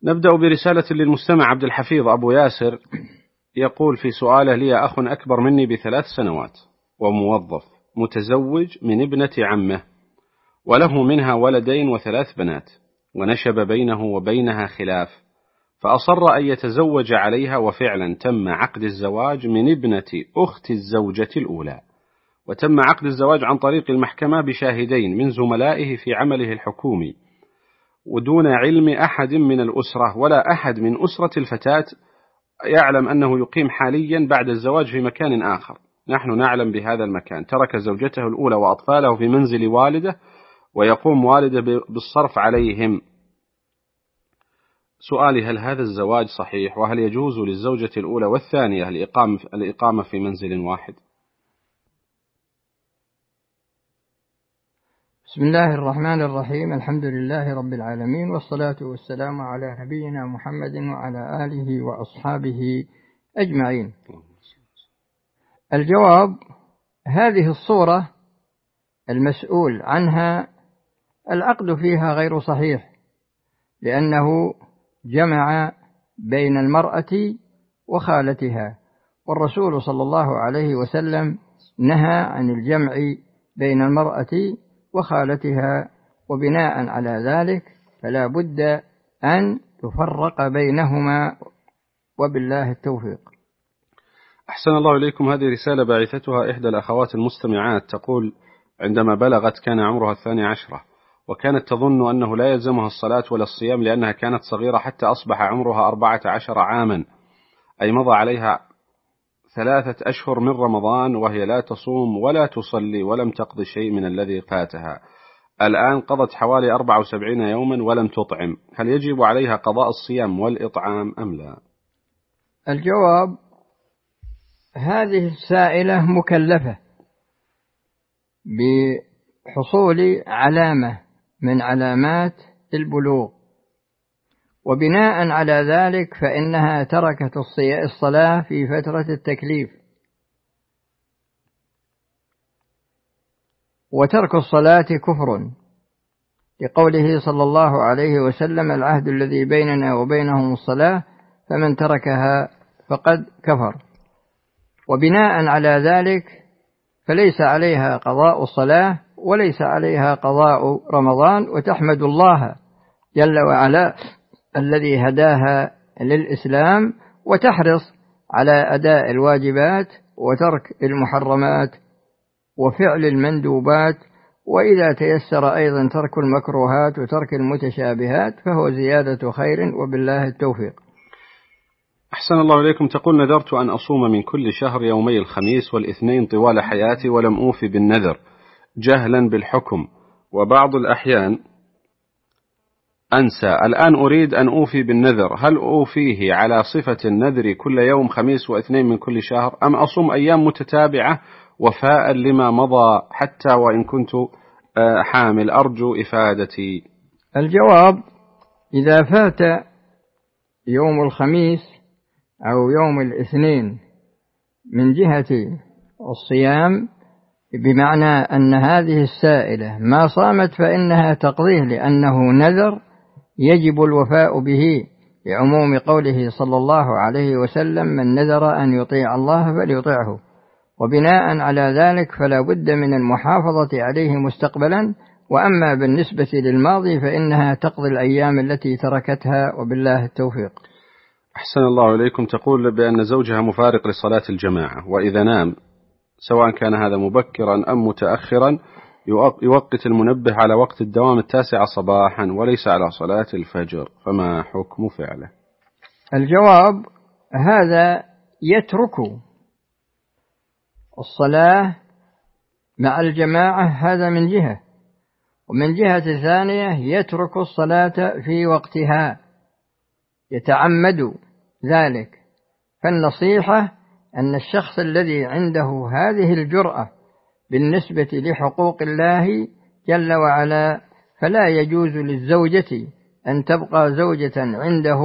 نبدأ برسالة للمستمع عبد الحفيظ أبو ياسر، يقول في سؤاله: لي أخ أكبر مني ب3 سنوات وموظف متزوج من ابنة عمه، وله منها ولدين و3 بنات، ونشب بينه وبينها خلاف، فأصر أن يتزوج عليها، وفعلا تم عقد الزواج من ابنة أخت الزوجة الأولى، وتم عقد الزواج عن طريق المحكمة بشاهدين من زملائه في عمله الحكومي، ودون علم أحد من الأسرة، ولا أحد من أسرة الفتاة يعلم أنه يقيم حاليا بعد الزواج في مكان آخر. نحن نعلم بهذا المكان. ترك زوجته الأولى وأطفاله في منزل والده، ويقوم والده بالصرف عليهم. سؤالي: هل هذا الزواج صحيح؟ وهل يجوز للزوجة الأولى والثانية الإقامة في منزل واحد؟ بسم الله الرحمن الرحيم. الحمد لله رب العالمين، والصلاة والسلام على نبينا محمد وعلى آله وأصحابه أجمعين. الجواب: هذه الصورة المسؤول عنها العقد فيها غير صحيح، لأنه جمع بين المرأة وخالتها، والرسول صلى الله عليه وسلم نهى عن الجمع بين المرأة وخالتها، وبناء على ذلك فلا بد أن تفرق بينهما، وبالله التوفيق. أحسن الله إليكم. هذه رسالة باعثتها إحدى الأخوات المستمعات، تقول: عندما بلغت كان عمرها 12، وكانت تظن أنه لا يلزمها الصلاة ولا الصيام لأنها كانت صغيرة، حتى أصبح عمرها 14 عاما، أي مضى عليها 3 أشهر من رمضان وهي لا تصوم ولا تصلي ولم تقضي شيء من الذي فاتها. الآن قضت حوالي 74 يوما ولم تطعم، هل يجب عليها قضاء الصيام والإطعام أم لا؟ الجواب: هذه السائلة مكلفة بحصول علامة من علامات البلوغ، وبناء على ذلك فإنها تركت الصلاة في فترة التكليف، وترك الصلاة كفر، لقوله صلى الله عليه وسلم: العهد الذي بيننا وبينهم الصلاة، فمن تركها فقد كفر. وبناء على ذلك فليس عليها قضاء الصلاة وليس عليها قضاء رمضان، وتحمد الله جل وعلا الذي هداها للإسلام، وتحرص على أداء الواجبات وترك المحرمات وفعل المندوبات، وإذا تيسر أيضا ترك المكروهات وترك المتشابهات، فهو زيادة خير، وبالله التوفيق. أحسن الله إليكم. تقول: نذرت أن أصوم من كل شهر يومي الخميس والاثنين طوال حياتي، ولم أوفي بالنذر جهلا بالحكم، وبعض الأحيان أنسى. الآن أريد أن أوفي بالنذر، هل أوفيه على صفة النذر كل يوم خميس واثنين من كل شهر، أم أصوم أيام متتابعة وفاء لما مضى حتى وإن كنت حامل؟ أرجو إفادتي. الجواب: إذا فات يوم الخميس أو يوم الاثنين من جهة الصيام، بمعنى أن هذه السائلة ما صامت فإنها تقضيه، لأنه نذر يجب الوفاء به، لعموم قوله صلى الله عليه وسلم: من نذر أن يطيع الله فليطيعه. وبناء على ذلك فلا بد من المحافظة عليه مستقبلا، وأما بالنسبة للماضي فإنها تقضي الأيام التي تركتها، وبالله التوفيق. أحسن الله إليكم. تقول بأن زوجها مفارق لصلاة الجماعة، وإذا نام سواء كان هذا مبكرا أم متأخرا يوقت المنبه على وقت الدوام 9 صباحا وليس على صلاة الفجر، فما حكم فعله؟ الجواب: هذا يترك الصلاة مع الجماعة، هذا من جهة، ومن جهة ثانية يترك الصلاة في وقتها، يتعمد ذلك. فالنصيحة أن الشخص الذي عنده هذه الجرأة بالنسبة لحقوق الله جل وعلا، فلا يجوز للزوجة أن تبقى زوجة عنده،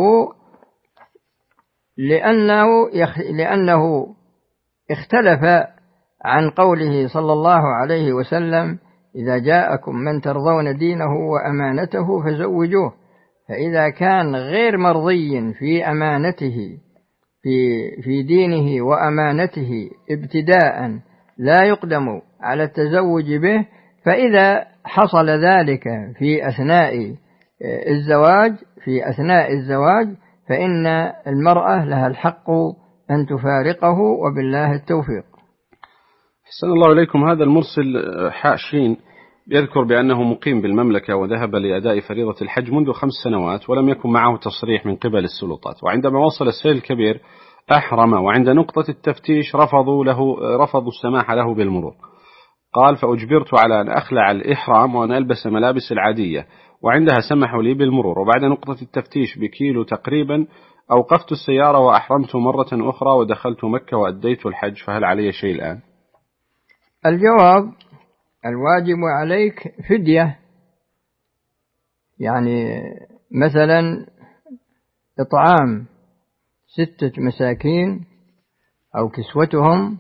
لأنه اختلف عن قوله صلى الله عليه وسلم: إذا جاءكم من ترضون دينه وأمانته فزوجوه. فإذا كان غير مرضي في أمانته في دينه وأمانته ابتداء لا يقدم على التزوج به، فإذا حصل ذلك في أثناء الزواج فإن المرأة لها الحق أن تفارقه، وبالله التوفيق. أحسن الله إليكم. هذا المرسل حاشين يذكر بأنه مقيم بالمملكة وذهب لأداء فريضة الحج منذ 5 سنوات ولم يكن معه تصريح من قبل السلطات، وعندما وصل السيل الكبير أحرم، وعند نقطة التفتيش رفضوا السماح له بالمرور. قال: فأجبرت على أن أخلع الإحرام وأن ألبس ملابس العادية، وعندها سمحوا لي بالمرور، وبعد نقطة التفتيش بكيلو تقريبا أوقفت السيارة وأحرمت مرة أخرى ودخلت مكة وأديت الحج، فهل علي شيء الآن؟ الجواب: الواجب عليك فدية، يعني مثلا إطعام 6 مساكين أو كسوتهم،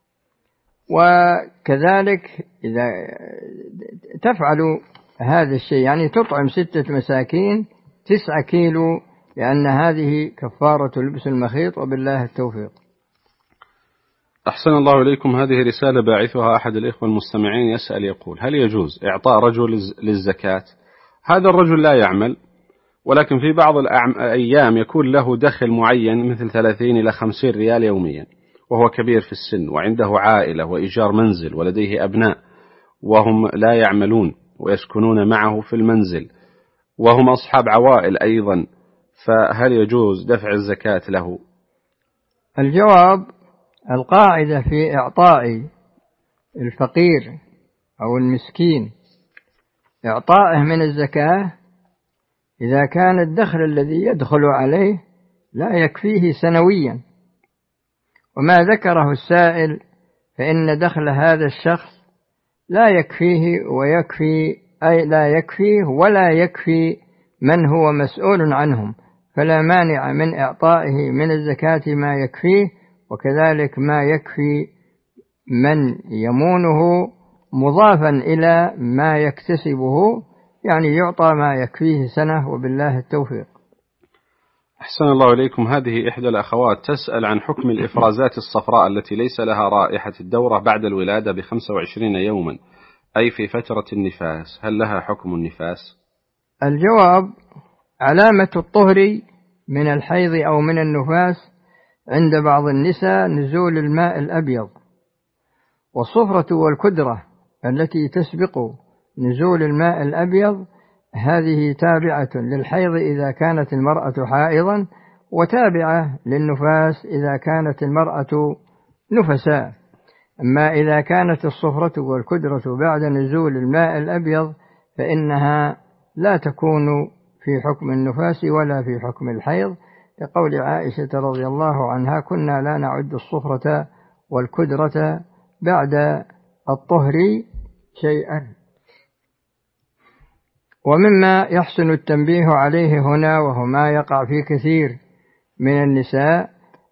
وكذلك إذا تفعل هذا الشيء يعني تطعم 6 مساكين 9 كيلو، لأن هذه كفارة لبس المخيط، وبالله التوفيق. أحسن الله إليكم. هذه رسالة باعثها أحد الإخوة المستمعين يسأل يقول: هل يجوز إعطاء رجل للزكاة؟ هذا الرجل لا يعمل، ولكن في بعض الأيام يكون له دخل معين مثل 30 إلى 50 ريال يوميا، وهو كبير في السن وعنده عائلة وإيجار منزل ولديه أبناء وهم لا يعملون ويسكنون معه في المنزل وهم أصحاب عوائل أيضا، فهل يجوز دفع الزكاة له؟ الجواب: القاعدة في إعطاء الفقير أو المسكين إعطائه من الزكاة إذا كان الدخل الذي يدخل عليه لا يكفيه سنويا، وما ذكره السائل فإن دخل هذا الشخص لا يكفيه ولا يكفي من هو مسؤول عنهم، فلا مانع من إعطائه من الزكاة ما يكفيه، وكذلك ما يكفي من يمونه مضافا إلى ما يكتسبه، يعني يعطى ما يكفيه سنة، وبالله التوفيق. أحسن الله إليكم. هذه إحدى الأخوات تسأل عن حكم الإفرازات الصفراء التي ليس لها رائحة الدورة بعد الولادة ب25 يوما، أي في فترة النفاس، هل لها حكم النفاس؟ الجواب: علامة الطهر من الحيض أو من النفاس عند بعض النساء نزول الماء الأبيض، والصفرة والكدرة التي تسبق نزول الماء الأبيض هذه تابعة للحيض إذا كانت المرأة حائضا، وتابعة للنفاس إذا كانت المرأة نفساء. أما إذا كانت الصفرة والكدرة بعد نزول الماء الأبيض فإنها لا تكون في حكم النفاس ولا في حكم الحيض، لقول عائشة رضي الله عنها: كنا لا نعد الصفرة والكدرة بعد الطهر شيئا. ومما يحسن التنبيه عليه هنا، وهو ما يقع في كثير من النساء،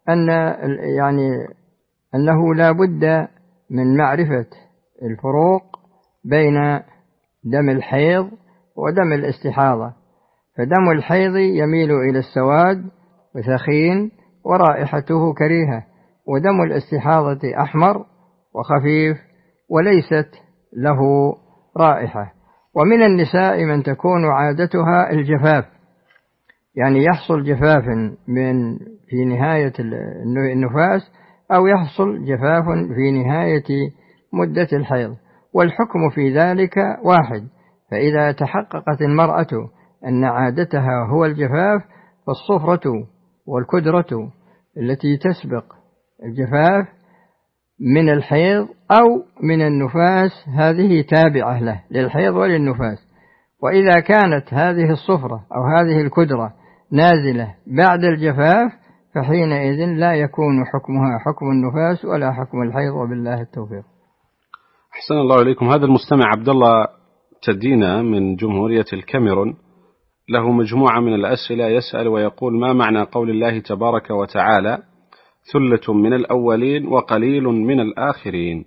أنه لا بد من معرفة الفروق بين دم الحيض ودم الاستحاضة، فدم الحيض يميل إلى السواد وثخين ورائحته كريهة، ودم الاستحاضة أحمر وخفيف وليست له رائحة. ومن النساء من تكون عادتها الجفاف، يعني يحصل جفاف في نهاية النفاس، أو يحصل جفاف في نهاية مدة الحيض، والحكم في ذلك واحد. فإذا تحققت المرأة أن عادتها هو الجفاف، فالصفرة والكدرة التي تسبق الجفاف من الحيض أو من النفاس هذه تابعة له للحيض وللنفاس. وإذا كانت هذه الصفرة أو هذه الكدرة نازلة بعد الجفاف فحينئذ لا يكون حكمها حكم النفاس ولا حكم الحيض، وبالله التوفيق. أحسن الله إليكم. هذا المستمع عبد الله تدينا من جمهورية الكاميرون له مجموعة من الأسئلة، يسأل ويقول: ما معنى قول الله تبارك وتعالى: ثلة من الأولين وقليل من الآخرين؟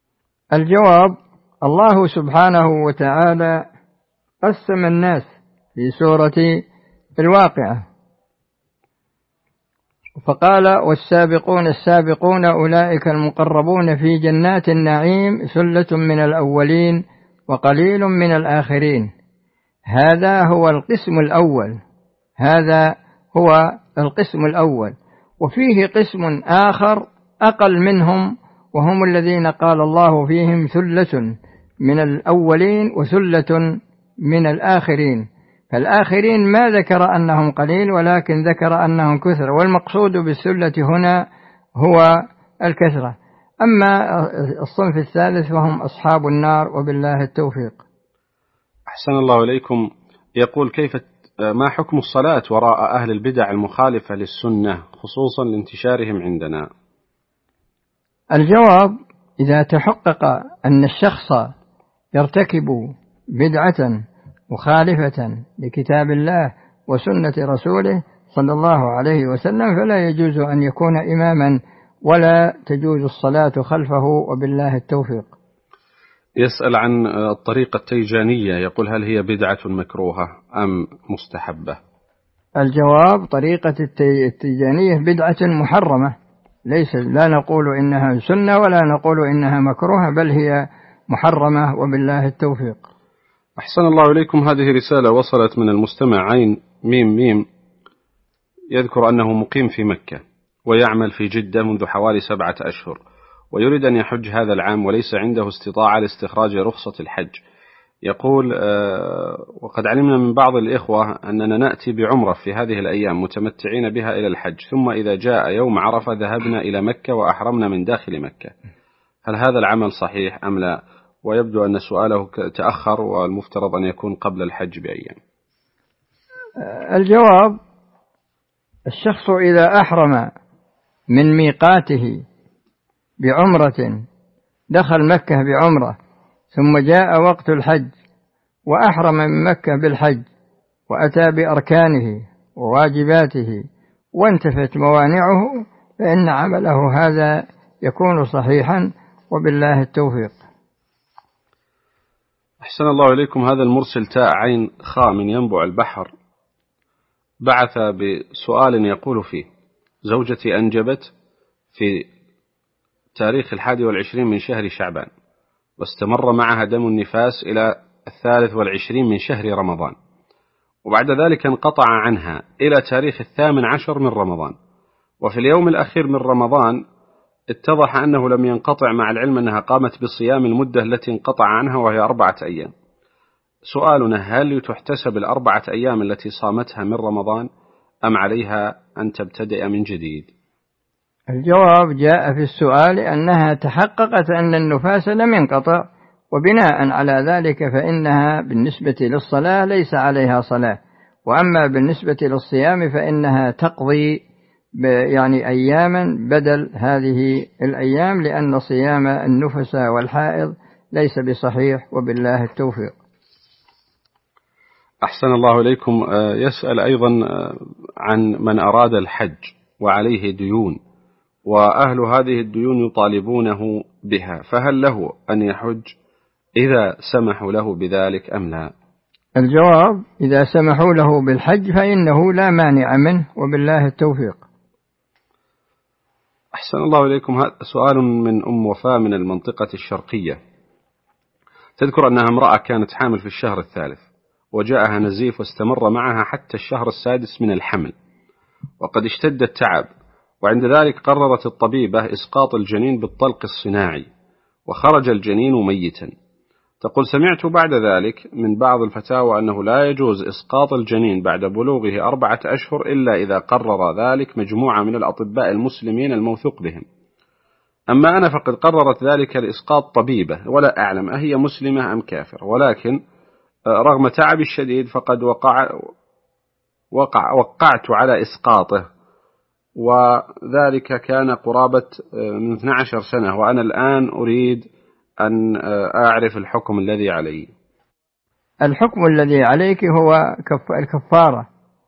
الجواب: الله سبحانه وتعالى قسم الناس في سورة الواقعة. فقال والسابقون السابقون أولئك المقربون في جنات النعيم ثلة من الأولين وقليل من الآخرين. هذا هو القسم الأول، هذا هو القسم الأول. وفيه قسم آخر أقل منهم، وهم الذين قال الله فيهم ثلة من الأولين وثلة من الآخرين. فالآخرين ما ذكر أنهم قليل، ولكن ذكر أنهم كثر، والمقصود بالثلة هنا هو الكثرة. أما الصنف الثالث وهم أصحاب النار، وبالله التوفيق. أحسن الله إليكم. يقول ما حكم الصلاة وراء أهل البدع المخالفة للسنة خصوصا لانتشارهم عندنا؟ الجواب: إذا تحقق أن الشخص يرتكب بدعة مخالفة لكتاب الله وسنة رسوله صلى الله عليه وسلم فلا يجوز أن يكون إماما ولا تجوز الصلاة خلفه، وبالله التوفيق. يسأل عن الطريقة التيجانية، يقول هل هي بدعة مكروهة أم مستحبة؟ الجواب: طريقة التيجانية بدعة محرمة، لا نقول إنها سنة ولا نقول إنها مكروهة، بل هي محرمة، وبالله التوفيق. أحسن الله إليكم. هذه رسالة وصلت من المستمع عين ميم ميم، يذكر أنه مقيم في مكة ويعمل في جدة منذ حوالي 7 أشهر، ويريد أن يحج هذا العام وليس عنده استطاعة لاستخراج رخصة الحج. يقول وقد علمنا من بعض الإخوة أننا نأتي بعمرة في هذه الأيام متمتعين بها إلى الحج، ثم إذا جاء يوم عرفة ذهبنا إلى مكة وأحرمنا من داخل مكة، هل هذا العمل صحيح أم لا؟ ويبدو أن سؤاله تأخر والمفترض أن يكون قبل الحج بأيام. الجواب: الشخص إذا أحرم من ميقاته بعمرة، دخل مكة بعمرة، ثم جاء وقت الحج وأحرم من مكة بالحج وأتى بأركانه وواجباته وانتفت موانعه، فإن عمله هذا يكون صحيحا، وبالله التوفيق. أحسن الله إليكم. هذا المرسل تاء عين خاء من ينبع البحر بعث بسؤال يقول فيه: زوجتي أنجبت في تاريخ 21 من شهر شعبان، واستمر معها دم النفاس إلى 23 من شهر رمضان، وبعد ذلك انقطع عنها إلى تاريخ 18 من رمضان، وفي اليوم الأخير من رمضان اتضح أنه لم ينقطع، مع العلم أنها قامت بصيام المدة التي انقطع عنها وهي 4 أيام. سؤالنا: هل تحتسب 4 أيام التي صامتها من رمضان أم عليها أن تبتدئ من جديد؟ الجواب: جاء في السؤال أنها تحققت أن النفاس لم ينقطع، وبناء على ذلك فإنها بالنسبة للصلاة ليس عليها صلاة، وأما بالنسبة للصيام فإنها تقضي يعني أياما بدل هذه الأيام، لأن صيام النفس والحائض ليس بصحيح، وبالله التوفيق. أحسن الله إليكم. يسأل أيضا عن من أراد الحج وعليه ديون، وأهل هذه الديون يطالبونه بها، فهل له أن يحج إذا سمحوا له بذلك أم لا؟ الجواب: إذا سمحوا له بالحج فإنه لا مانع منه، وبالله التوفيق. أحسن الله إليكم. هذا سؤال من أم وفاء من المنطقة الشرقية، تذكر أنها امرأة كانت حامل في الشهر الثالث، وجاءها نزيف واستمر معها حتى الشهر السادس من الحمل، وقد اشتد التعب، وعند ذلك قررت الطبيبة إسقاط الجنين بالطلق الصناعي، وخرج الجنين ميتا. تقول: سمعت بعد ذلك من بعض الفتاوى أنه لا يجوز إسقاط الجنين بعد بلوغه 4 أشهر إلا إذا قرر ذلك مجموعة من الأطباء المسلمين الموثوق بهم. أما أنا فقد قررت ذلك لإسقاط طبيبة، ولا أعلم أهي مسلمة أم كافر، ولكن رغم تعبي الشديد فقد وقعت على إسقاطه، وذلك كان قرابة من 12 سنة، وأنا الآن أريد أن أعرف الحكم الذي علي. الحكم الذي عليك هو الكفارة،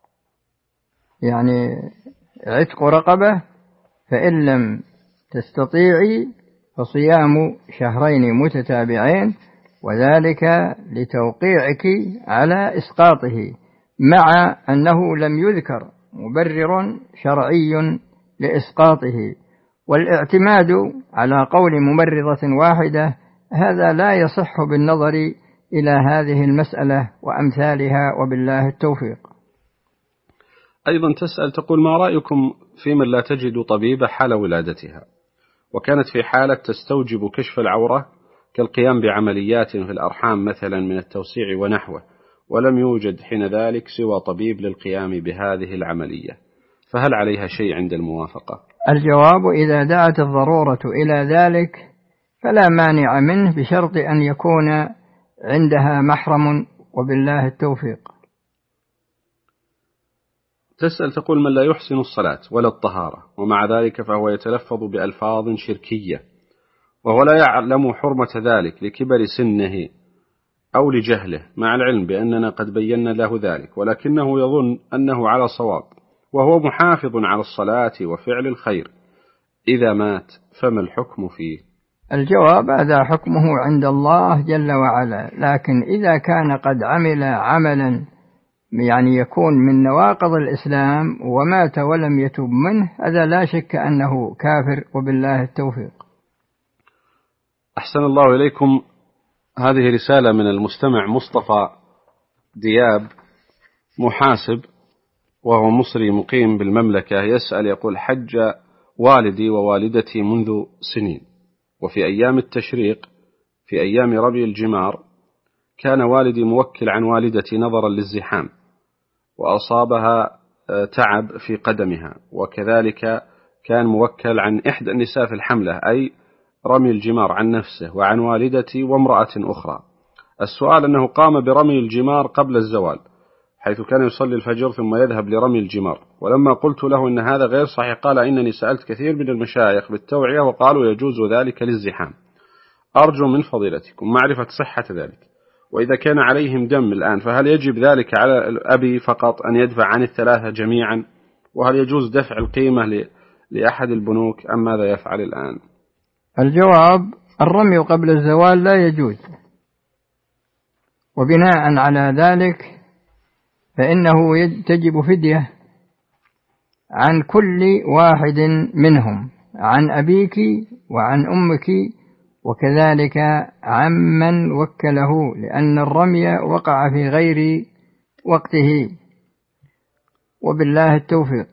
يعني عتق رقبة، فإن لم تستطيعي فصيام 2 شهرين متتابعين، وذلك لتوقيعك على إسقاطه، مع أنه لم يذكر مبرر شرعي لإسقاطه، والاعتماد على قول ممرضة واحدة هذا لا يصح بالنظر إلى هذه المسألة وأمثالها، وبالله التوفيق. أيضا تسأل تقول: ما رأيكم في من لا تجد طبيبة حال ولادتها، وكانت في حالة تستوجب كشف العورة كالقيام بعمليات في الأرحام مثلا من التوسيع ونحوه، ولم يوجد حين ذلك سوى طبيب للقيام بهذه العملية، فهل عليها شيء عند الموافقة؟ الجواب: إذا دعت الضرورة إلى ذلك فلا مانع منه، بشرط أن يكون عندها محرم، وبالله التوفيق. تسأل تقول: من لا يحسن الصلاة ولا الطهارة ومع ذلك فهو يتلفظ بألفاظ شركية، وهو لا يعلم حرمة ذلك لكبر سنه أو لجهله، مع العلم بأننا قد بينا له ذلك، ولكنه يظن أنه على صواب وهو محافظ على الصلاة وفعل الخير، إذا مات فما الحكم فيه؟ الجواب: هذا حكمه عند الله جل وعلا، لكن إذا كان قد عمل عملا يكون من نواقض الإسلام ومات ولم يتوب منه، هذا لا شك أنه كافر، وبالله التوفيق. أحسن الله إليكم. هذه رسالة من المستمع مصطفى دياب، محاسب وهو مصري مقيم بالمملكة، يسأل يقول: حج والدي ووالدتي منذ سنين، وفي أيام التشريق في أيام ربيع الجمار كان والدي موكل عن والدتي نظرا للزحام، وأصابها تعب في قدمها، وكذلك كان موكل عن إحدى النساء في الحملة، أي رمي الجمار، عن نفسه وعن والدتي وامرأة أخرى. السؤال أنه قام برمي الجمار قبل الزوال، حيث كان يصلي الفجر ثم يذهب لرمي الجمار، ولما قلت له إن هذا غير صحيح قال: إنني سألت كثير من المشايخ بالتوعية وقالوا يجوز ذلك للزحام. أرجو من فضيلتكم معرفة صحة ذلك، وإذا كان عليهم دم الآن فهل يجب ذلك على الأبي فقط أن يدفع عن الثلاثة جميعا، وهل يجوز دفع القيمة لأحد البنوك، أم ماذا يفعل الآن؟ الجواب: الرمي قبل الزوال لا يجوز، وبناء على ذلك فإنه تجب فدية عن كل واحد منهم، عن أبيك وعن أمك، وكذلك عمن وكله، لأن الرمي وقع في غير وقته، وبالله التوفيق.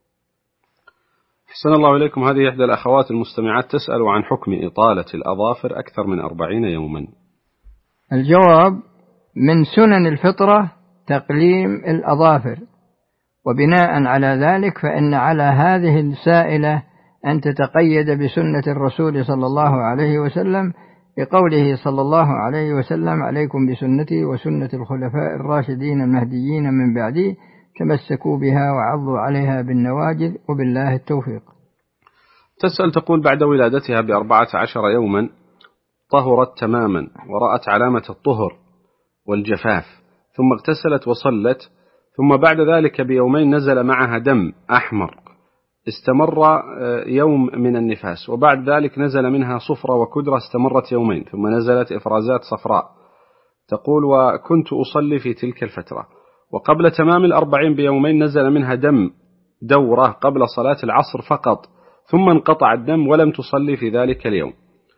أحسن الله إليكم. هذه إحدى الأخوات المستمعات تسأل عن حكم إطالة الأظافر أكثر من 40 يوما. الجواب: من سنن الفطرة تقليم الأظافر، وبناء على ذلك فإن على هذه السائلة أن تتقيد بسنة الرسول صلى الله عليه وسلم، بقوله صلى الله عليه وسلم: عليكم بسنتي وسنة الخلفاء الراشدين المهديين من بعدي، تمسكوا بها وعضوا عليها بالنواجذ، وبالله التوفيق. تسأل تقول: بعد ولادتها ب14 يوما طهرت تماما ورأت علامة الطهر والجفاف، ثم اغتسلت وصلت، ثم بعد ذلك بيومين نزل معها دم أحمر استمر يوم من النفاس، وبعد ذلك نزل منها صفرة وكدرة استمرت يومين، ثم نزلت إفرازات صفراء. تقول: وكنت أصلي في تلك الفترة، وقبل تمام 40 بيومين نزل منها دم دورة قبل صلاة العصر فقط، ثم انقطع الدم ولم تصلي في ذلك اليوم،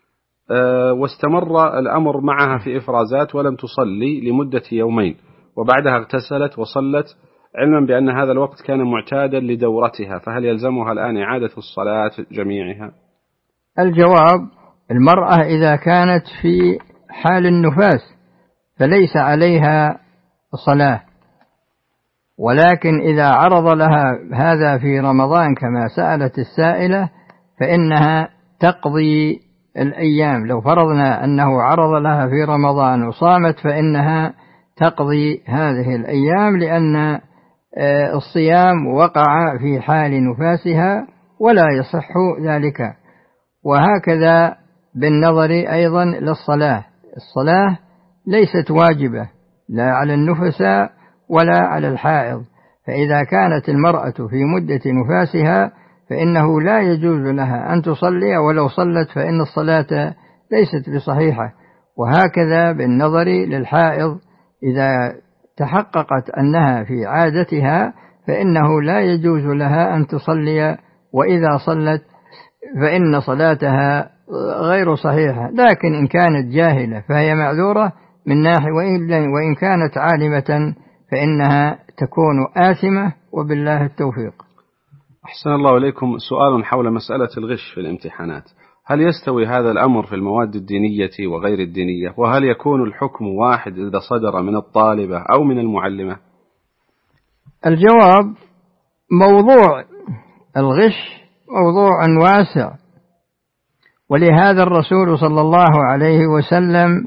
واستمر الأمر معها في إفرازات ولم تصلي لمدة يومين، وبعدها اغتسلت وصلت، علما بأن هذا الوقت كان معتادا لدورتها، فهل يلزمها الآن إعادة الصلاة جميعها؟ الجواب: المرأة إذا كانت في حال النفاس فليس عليها صلاة، ولكن إذا عرض لها هذا في رمضان كما سألت السائلة فإنها تقضي الأيام. لو فرضنا أنه عرض لها في رمضان وصامت فإنها تقضي هذه الأيام، لأن الصيام وقع في حال نفاسها ولا يصح ذلك. وهكذا بالنظر أيضا للصلاة، الصلاة ليست واجبة لا على النفساء ولا على الحائض، فإذا كانت المرأة في مدة نفاسها فإنه لا يجوز لها أن تصلي، ولو صلت فإن الصلاة ليست بصحيحة. وهكذا بالنظر للحائض، إذا تحققت أنها في عادتها فإنه لا يجوز لها أن تصلي، وإذا صلت فإن صلاتها غير صحيحة. لكن إن كانت جاهلة فهي معذورة من ناحية، وإن كانت عالمة فإنها تكون آثمة، وبالله التوفيق. أحسن الله إليكم. سؤال حول مسألة الغش في الامتحانات، هل يستوي هذا الأمر في المواد الدينية وغير الدينية؟ وهل يكون الحكم واحد إذا صدر من الطالبة أو من المعلمة؟ الجواب: موضوع الغش موضوع واسع، ولهذا الرسول صلى الله عليه وسلم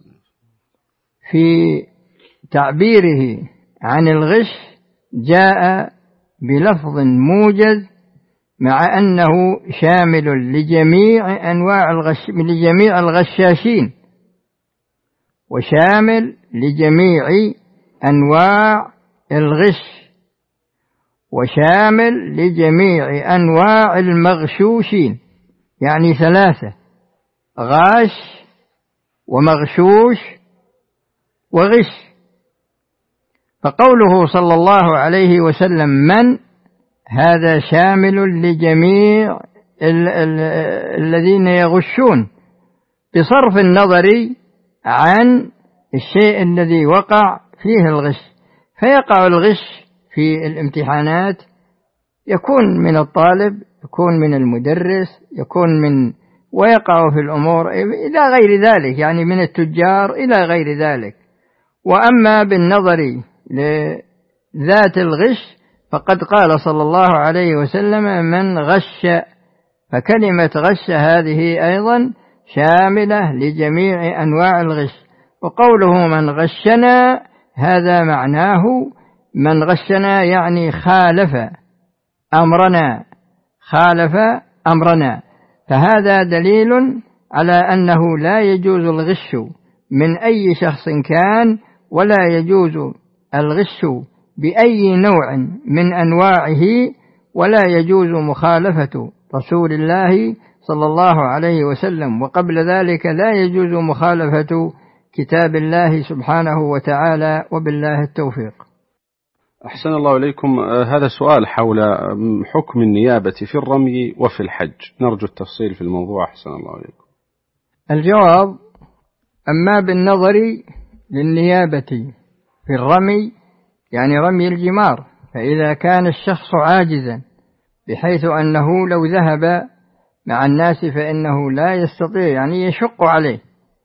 في تعبيره عن الغش جاء بلفظ موجز، مع أنه شامل لجميع أنواع الغش، لجميع الغشاشين، وشامل لجميع أنواع الغش، وشامل لجميع أنواع المغشوشين، يعني ثلاثة: غاش ومغشوش وغش. فقوله صلى الله عليه وسلم من، هذا شامل لجميع الذين يغشون بصرف النظر عن الشيء الذي وقع فيه الغش. فيقع الغش في الامتحانات، يكون من الطالب، يكون من المدرس، يكون من، ويقع في الأمور إلى غير ذلك، يعني من التجار إلى غير ذلك. وأما بالنظر لذات الغش فقد قال صلى الله عليه وسلم من غش، فكلمة غش هذه أيضا شاملة لجميع أنواع الغش. وقوله من غشنا هذا معناه من غشنا يعني خالف أمرنا، خالف أمرنا. فهذا دليل على أنه لا يجوز الغش من أي شخص كان، ولا يجوز الغش بأي نوع من أنواعه، ولا يجوز مخالفة رسول الله صلى الله عليه وسلم، وقبل ذلك لا يجوز مخالفة كتاب الله سبحانه وتعالى، وبالله التوفيق. أحسن الله إليكم. هذا سؤال حول حكم النيابة في الرمي وفي الحج، نرجو التفصيل في الموضوع. أحسن الله إليكم. الجواب: أما بالنظر للنيابة في الرمي، يعني رمي الجمار، فإذا كان الشخص عاجزا بحيث أنه لو ذهب مع الناس فإنه لا يستطيع، يعني يشق عليه،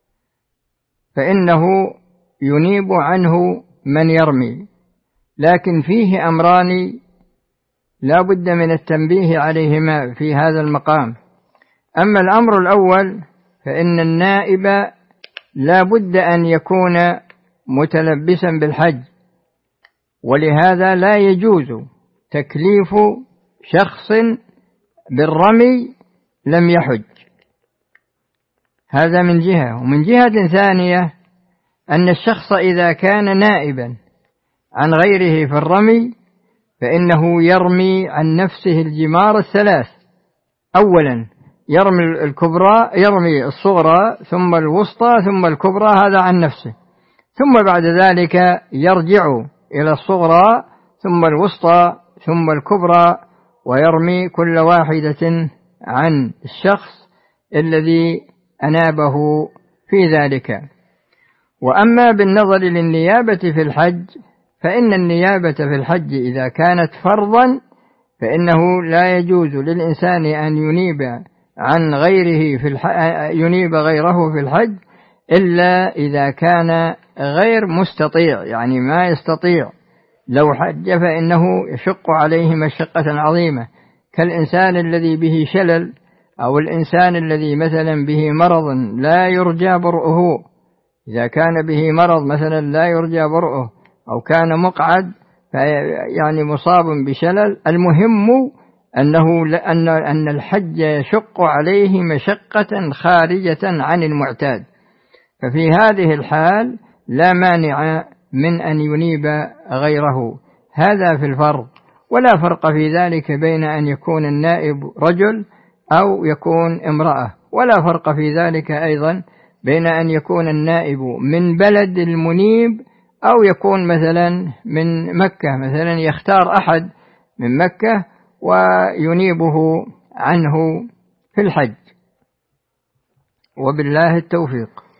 فإنه ينيب عنه من يرمي. لكن فيه أمران لا بد من التنبيه عليهما في هذا المقام. أما الأمر الأول فإن النائب لا بد أن يكون متلبسا بالحج، ولهذا لا يجوز تكليف شخص بالرمي لم يحج. هذا من جهة. ومن جهة ثانية أن الشخص إذا كان نائبا عن غيره في الرمي فإنه يرمي عن نفسه الجمار الثلاث: أولا يرمي الكبرى، يرمي الصغرى ثم الوسطى ثم الكبرى، هذا عن نفسه، ثم بعد ذلك يرجع إلى الصغرى ثم الوسطى ثم الكبرى، ويرمي كل واحدة عن الشخص الذي أنابه في ذلك. وأما بالنظر للنيابة في الحج، فإن النيابة في الحج إذا كانت فرضا فإنه لا يجوز للإنسان أن ينيب عن غيره ينيب غيره في الحج إلا إذا كان غير مستطيع، يعني ما يستطيع. لو حج فإنه يشق عليه مشقة عظيمة، كالإنسان الذي به شلل، أو الإنسان الذي مثلا به مرض لا يرجى برؤه. إذا كان به مرض مثلا لا يرجى برؤه، أو كان مقعد يعني مصاب بشلل، المهم أن الحج يشق عليه مشقة خارجة عن المعتاد، ففي هذه الحال لا مانع من أن ينيب غيره. هذا في الفرض، ولا فرق في ذلك بين أن يكون النائب رجل أو يكون امرأة، ولا فرق في ذلك أيضا بين أن يكون النائب من بلد المنيب أو يكون مثلا من مكة، مثلا يختار أحد من مكة وينيبه عنه في الحج، وبالله التوفيق.